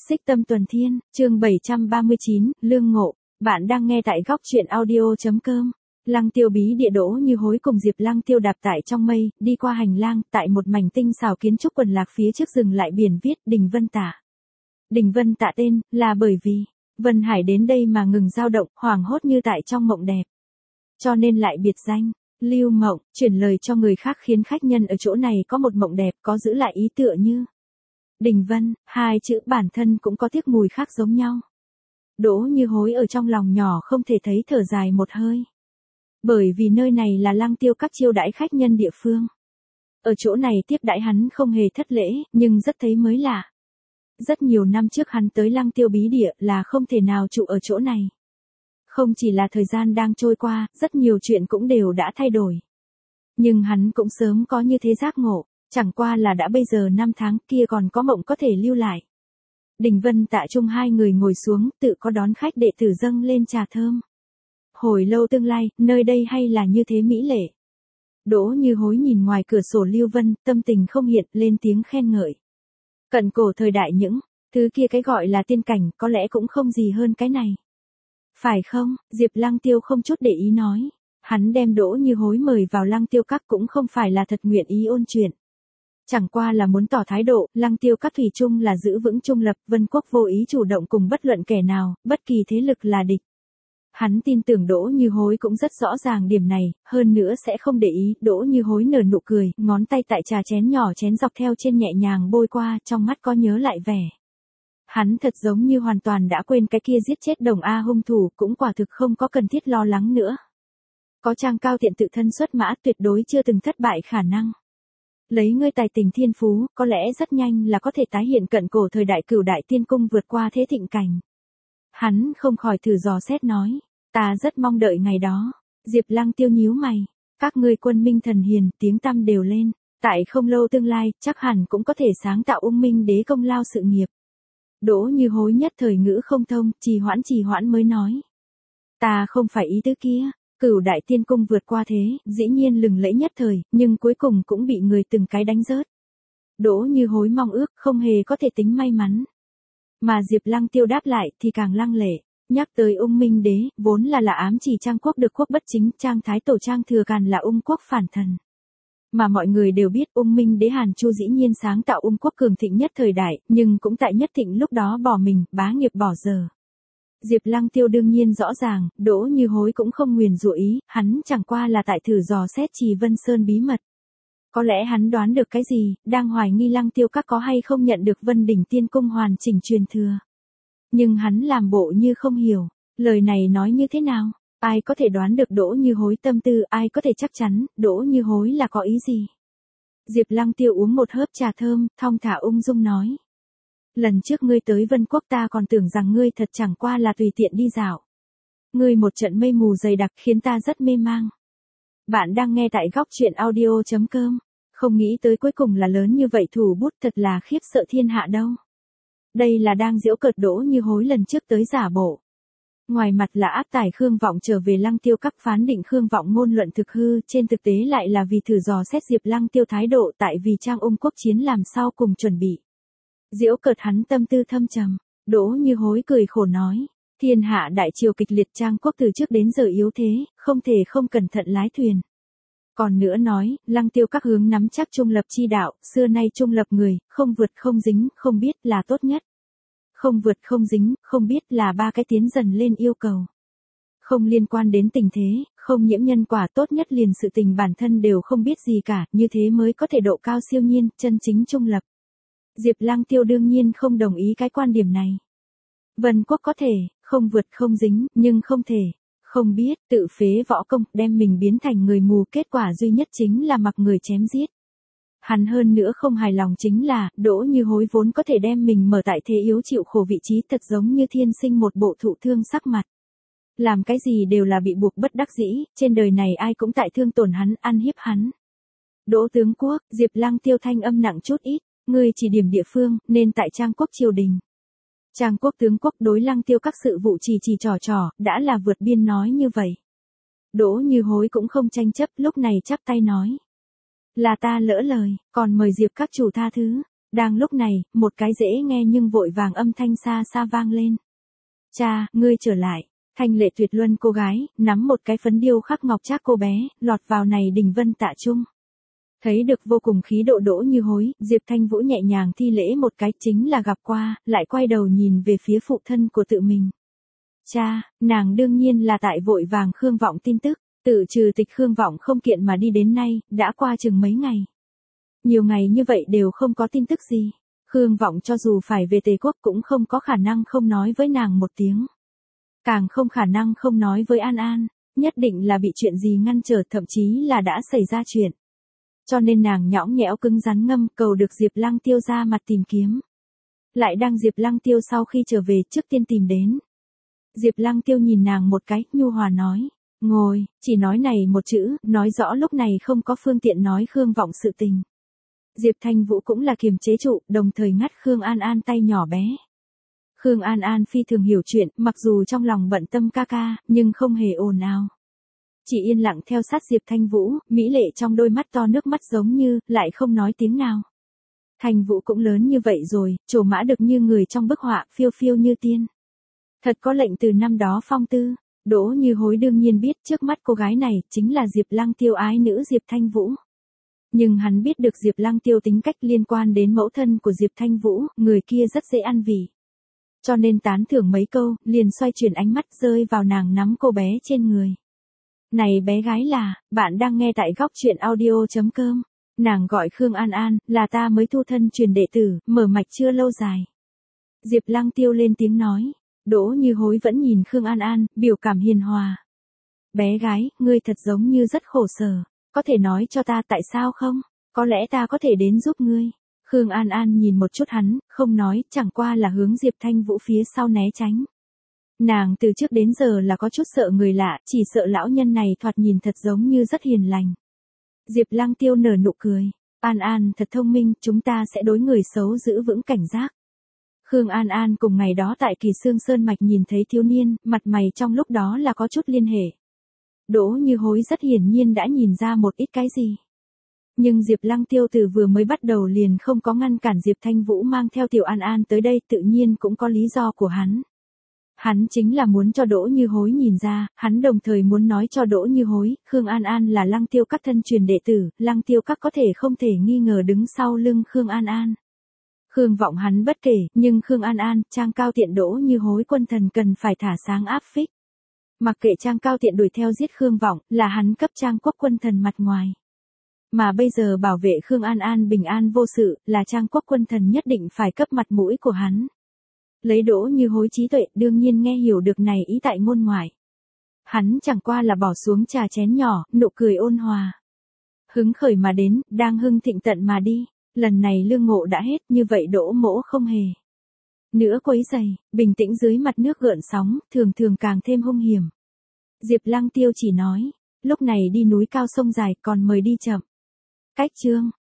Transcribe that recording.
Xích Tâm Tuần Thiên, chương 739, Lương Ngộ. Bạn đang nghe tại góc truyện audio.com. Lăng Tiêu bí địa Đỗ Như Hối cùng Diệp Lăng Tiêu đạp tại trong mây, đi qua hành lang, tại một mảnh tinh xảo kiến trúc quần lạc phía trước dừng lại biển viết Đình Vân Tạ. Đình Vân Tạ tên, là bởi vì, Vân Hải đến đây mà ngừng dao động, hoảng hốt như tại trong mộng đẹp. Cho nên lại biệt danh, lưu mộng, chuyển lời cho người khác khiến khách nhân ở chỗ này có một mộng đẹp, có giữ lại ý tựa như Đình Vân, hai chữ bản thân cũng có tiếc mùi khác giống nhau. Đỗ Như Hối ở trong lòng nhỏ không thể thấy thở dài một hơi. Bởi vì nơi này là Lăng Tiêu các chiêu đãi khách nhân địa phương. Ở chỗ này tiếp đãi hắn không hề thất lễ, nhưng rất thấy mới lạ. Rất nhiều năm trước hắn tới Lăng Tiêu bí địa là không thể nào trụ ở chỗ này. Không chỉ là thời gian đang trôi qua, rất nhiều chuyện cũng đều đã thay đổi. Nhưng hắn cũng sớm có như thế giác ngộ. Chẳng qua là đã bây giờ năm tháng kia còn có mộng có thể lưu lại. Đình Vân Tạ chung hai người ngồi xuống, tự có đón khách đệ tử dâng lên trà thơm. Hồi lâu tương lai, nơi đây hay là như thế mỹ lệ. Đỗ Như Hối nhìn ngoài cửa sổ lưu vân, tâm tình không hiện, lên tiếng khen ngợi. Cận cổ thời đại những thứ kia cái gọi là tiên cảnh, có lẽ cũng không gì hơn cái này. Phải không? Diệp Lăng Tiêu không chút để ý nói. Hắn đem Đỗ Như Hối mời vào Lăng Tiêu các cũng không phải là thật nguyện ý ôn chuyện. Chẳng qua là muốn tỏ thái độ, Lăng Tiêu các thủy chung là giữ vững trung lập, Vân Quốc vô ý chủ động cùng bất luận kẻ nào, bất kỳ thế lực là địch. Hắn tin tưởng Đỗ Như Hối cũng rất rõ ràng điểm này, hơn nữa sẽ không để ý. Đỗ Như Hối nở nụ cười, ngón tay tại trà chén nhỏ chén dọc theo trên nhẹ nhàng bôi qua, trong mắt có nhớ lại vẻ. Hắn thật giống như hoàn toàn đã quên cái kia giết chết Đồng A hung thủ, cũng quả thực không có cần thiết lo lắng nữa. Có Trang Cao Tiện tự thân xuất mã, tuyệt đối chưa từng thất bại khả năng. Lấy ngươi tài tình thiên phú, có lẽ rất nhanh là có thể tái hiện cận cổ thời đại Cửu Đại Tiên Cung vượt qua thế thịnh cảnh. Hắn không khỏi thử dò xét nói, ta rất mong đợi ngày đó. Diệp Lăng Tiêu nhíu mày, các ngươi quân minh thần hiền, tiếng tăm đều lên, tại không lâu tương lai, chắc hẳn cũng có thể sáng tạo Ung Minh Đế công lao sự nghiệp. Đỗ Như Hối nhất thời ngữ không thông, trì hoãn mới nói. Ta không phải ý tứ kia. Cửu Đại Tiên Cung vượt qua thế, dĩ nhiên lừng lẫy nhất thời, nhưng cuối cùng cũng bị người từng cái đánh rớt. Đỗ Như Hối mong ước không hề có thể tính may mắn. Mà Diệp Lăng Tiêu đáp lại thì càng lăng lệ, nhắc tới Ung Minh Đế, vốn là ám chỉ Trang quốc được quốc bất chính, Trang Thái Tổ Trang Thừa Càn là Ung quốc phản thần. Mà mọi người đều biết Ung Minh Đế Hàn Chu dĩ nhiên sáng tạo Ung quốc cường thịnh nhất thời đại, nhưng cũng tại nhất thịnh lúc đó bỏ mình, bá nghiệp bỏ giờ. Diệp Lăng Tiêu đương nhiên rõ ràng, Đỗ Như Hối cũng không nguyền rủa ý, hắn chẳng qua là tại thử dò xét Trì Vân Sơn bí mật. Có lẽ hắn đoán được cái gì, đang hoài nghi Lăng Tiêu các có hay không nhận được Vân Đỉnh Tiên Cung hoàn chỉnh truyền thừa. Nhưng hắn làm bộ như không hiểu, lời này nói như thế nào, ai có thể đoán được Đỗ Như Hối tâm tư, ai có thể chắc chắn, Đỗ Như Hối là có ý gì. Diệp Lăng Tiêu uống một hớp trà thơm, thong thả ung dung nói. Lần trước ngươi tới Vân Quốc ta còn tưởng rằng ngươi thật chẳng qua là tùy tiện đi dạo. Ngươi một trận mây mù dày đặc khiến ta rất mê mang. Bạn đang nghe tại góc truyện audio.com. Không nghĩ tới cuối cùng là lớn như vậy thủ bút, thật là khiếp sợ thiên hạ đâu. Đây là đang giễu cợt Đỗ Như Hối lần trước tới giả bộ. Ngoài mặt là áp tải Khương Vọng trở về Lăng Tiêu các phán định Khương Vọng ngôn luận thực hư, trên thực tế lại là vì thử dò xét Diệp Lăng Tiêu thái độ, tại vì Trang Ung quốc chiến làm sao cùng chuẩn bị. Giễu cợt hắn tâm tư thâm trầm, Đỗ Như Hối cười khổ nói, thiên hạ đại triều kịch liệt, Trang quốc từ trước đến giờ yếu thế, không thể không cẩn thận lái thuyền. Còn nữa nói, Lăng Tiêu các hướng nắm chắc trung lập chi đạo, xưa nay trung lập người, không vượt không dính, không biết là tốt nhất. Không vượt không dính, không biết là ba cái tiến dần lên yêu cầu. Không liên quan đến tình thế, không nhiễm nhân quả, tốt nhất liền sự tình bản thân đều không biết gì cả, như thế mới có thể độ cao siêu nhiên, chân chính trung lập. Diệp Lăng Tiêu đương nhiên không đồng ý cái quan điểm này. Vân Quốc có thể, không vượt không dính, nhưng không thể, không biết, tự phế võ công, đem mình biến thành người mù, kết quả duy nhất chính là mặc người chém giết. Hắn hơn nữa không hài lòng chính là, Đỗ Như Hối vốn có thể đem mình mở tại thế yếu chịu khổ vị trí, thật giống như thiên sinh một bộ thụ thương sắc mặt. Làm cái gì đều là bị buộc bất đắc dĩ, trên đời này ai cũng tại thương tổn hắn, ăn hiếp hắn. Đỗ tướng quốc, Diệp Lăng Tiêu thanh âm nặng chút ít. Ngươi chỉ điểm địa phương, nên tại Trang quốc triều đình. Trang quốc tướng quốc đối Lăng Tiêu các sự vụ chỉ trò, đã là vượt biên nói như vậy. Đỗ Như Hối cũng không tranh chấp, lúc này chắp tay nói. Là ta lỡ lời, còn mời Diệp các chủ tha thứ. Đang lúc này, một cái dễ nghe nhưng vội vàng âm thanh xa xa vang lên. Cha, ngươi trở lại. Thanh lệ tuyệt luân cô gái, nắm một cái phấn điêu khắc ngọc trác cô bé, lọt vào này đình vân tạ trung. Thấy được vô cùng khí độ Đỗ Như Hối, Diệp Thanh Vũ nhẹ nhàng thi lễ một cái, chính là gặp qua, lại quay đầu nhìn về phía phụ thân của tự mình. Cha, nàng đương nhiên là tại vội vàng Khương Vọng tin tức, tự trừ tịch Khương Vọng không kiện mà đi đến nay, đã qua chừng mấy ngày. Nhiều ngày như vậy đều không có tin tức gì. Khương Vọng cho dù phải về Tề Quốc cũng không có khả năng không nói với nàng một tiếng. Càng không khả năng không nói với An An, nhất định là bị chuyện gì ngăn trở, thậm chí là đã xảy ra chuyện. Cho nên nàng nhõng nhẽo cứng rắn ngâm cầu được Diệp Lăng Tiêu ra mặt tìm kiếm. Lại đang Diệp Lăng Tiêu sau khi trở về trước tiên tìm đến. Diệp Lăng Tiêu nhìn nàng một cái, nhu hòa nói, ngồi, chỉ nói này một chữ, nói rõ lúc này không có phương tiện nói Khương Vọng sự tình. Diệp Thanh Vũ cũng là kiềm chế trụ, đồng thời ngắt Khương An An tay nhỏ bé. Khương An An phi thường hiểu chuyện, mặc dù trong lòng bận tâm ca ca, nhưng không hề ồn ào. Chỉ yên lặng theo sát Diệp Thanh Vũ, mỹ lệ trong đôi mắt to nước mắt giống như, lại không nói tiếng nào. Thanh Vũ cũng lớn như vậy rồi, trổ mã được như người trong bức họa, phiêu phiêu như tiên. Thật có lệnh từ năm đó phong tư. Đỗ Như Hối đương nhiên biết trước mắt cô gái này chính là Diệp Lăng Tiêu ái nữ Diệp Thanh Vũ. Nhưng hắn biết được Diệp Lăng Tiêu tính cách liên quan đến mẫu thân của Diệp Thanh Vũ, người kia rất dễ ăn vị. Cho nên tán thưởng mấy câu, liền xoay chuyển ánh mắt rơi vào nàng nắm cô bé trên người. Này bé gái là, bạn đang nghe tại góc truyện audio.com. Nàng gọi Khương An An, là ta mới thu thân truyền đệ tử, mở mạch chưa lâu dài. Diệp Lăng Tiêu lên tiếng nói. Đỗ Như Hối vẫn nhìn Khương An An, biểu cảm hiền hòa. Bé gái, ngươi thật giống như rất khổ sở. Có thể nói cho ta tại sao không? Có lẽ ta có thể đến giúp ngươi. Khương An An nhìn một chút hắn, không nói, chẳng qua là hướng Diệp Thanh Vũ phía sau né tránh. Nàng từ trước đến giờ là có chút sợ người lạ, chỉ sợ lão nhân này thoạt nhìn thật giống như rất hiền lành. Diệp Lăng Tiêu nở nụ cười. An An thật thông minh, chúng ta sẽ đối người xấu giữ vững cảnh giác. Khương An An cùng ngày đó tại Kỳ Xương Sơn Mạch nhìn thấy thiếu niên, mặt mày trong lúc đó là có chút liên hệ. Đỗ Như Hối rất hiển nhiên đã nhìn ra một ít cái gì. Nhưng Diệp Lăng Tiêu từ vừa mới bắt đầu liền không có ngăn cản Diệp Thanh Vũ mang theo Tiểu An An tới đây, tự nhiên cũng có lý do của hắn. Hắn chính là muốn cho Đỗ Như Hối nhìn ra, hắn đồng thời muốn nói cho Đỗ Như Hối, Khương An An là Lăng Tiêu Các thân truyền đệ tử, Lăng Tiêu Các có thể không thể nghi ngờ đứng sau lưng Khương An An. Khương Vọng hắn bất kể, nhưng Khương An An, Trang Cao Tiện Đỗ Như Hối quân thần cần phải thả sáng áp phích. Mặc kệ Trang Cao Tiện đuổi theo giết Khương Vọng, là hắn cấp Trang Quốc quân thần mặt ngoài. Mà bây giờ bảo vệ Khương An An bình an vô sự, là Trang Quốc quân thần nhất định phải cấp mặt mũi của hắn. Lấy Đỗ Như Hối trí tuệ, đương nhiên nghe hiểu được này ý tại ngôn ngoại. Hắn chẳng qua là bỏ xuống trà chén nhỏ, nụ cười ôn hòa. Hứng khởi mà đến, đang hưng thịnh tận mà đi. Lần này lương ngộ đã hết, như vậy Đỗ mỗ không hề nữa quấy rầy, bình tĩnh dưới mặt nước gợn sóng, thường thường càng thêm hung hiểm. Diệp Lăng Tiêu chỉ nói, lúc này đi núi cao sông dài, còn mời đi chậm. Cách chương